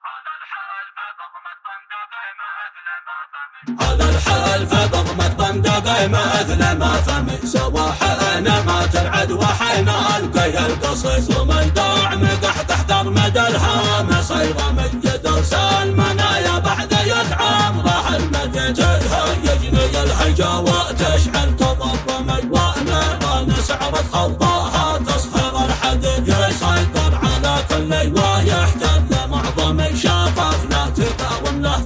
على الحال فضغمة بندقي مثل ما فمي سواحنا ما ترعد وحينا القي القصيص وميداع مقح تحت ضمد الهام صيغة ميد ارسال منايا بعد يتعام راح المدى تهيجني الهيجا وتشعل تضرمي وانا سعرت خضاها تصهر الحديد يسيطر على كل ويحتل معظمي شفافنا تقاوم له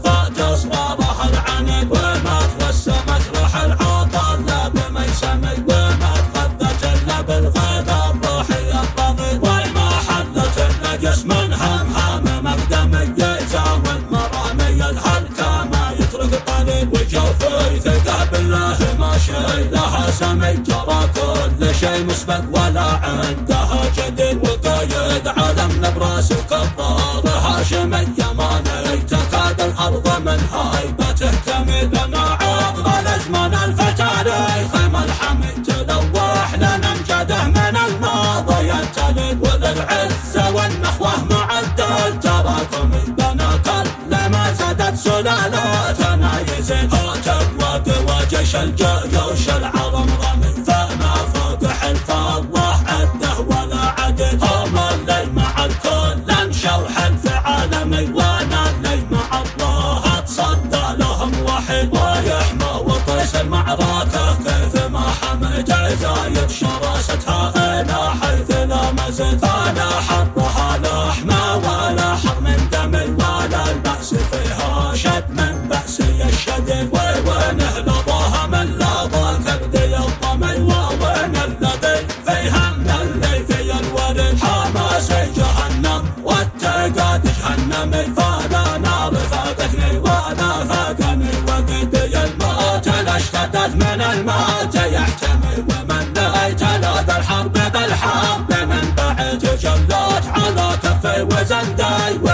فتصغره العنيد وما توسمت روح العطر لا بميسمي وما تخذت الا بالغيظ الروحي الرغيد وما حلت الا جسم همهام مقدمي يساوي المرامي الهلكه ما يترك قليل وجوفي ثقه بالله ماشي لها سمي ترى كل شيء مسبق ولا عندها جديد وقايد عالمنا براس كبار هاشمي يماني تكاد الارض من هايبته تميل لنا عقب الازمان الفتاريخ الحميد تلوح لنا امجاده من الماضي ينتلد وللعزه والنخوه معدل تراكمي لنا كل ما زادت سلالاتنا يزيد تقوى وجيش الجيوش العظم رمي فما فوق حلف الله عده ولا عدد هم اللي مع الكل انشوا حلف عالمي وانا اللي مع الله اتصدى لهم وحيد ويحمى وطيس المعركه كيف ما حميت زايد شراستها الى حيث لا مزيد فلا حرها لحمى ولا حر من دمي ولا البأس فيها شد من بأسي الشديد وين لظاها من لظى كبدي الطمي وين الذي فيها من اللي في الورد حماسي جهنم والتقاد جهنمي فلا نار فاقتني ولا فاقني وقدي الموت اشتدت من الموت يحتمي ومن نهيت لذا الحرب بالحرب من بعد جلوت على كفي وزندي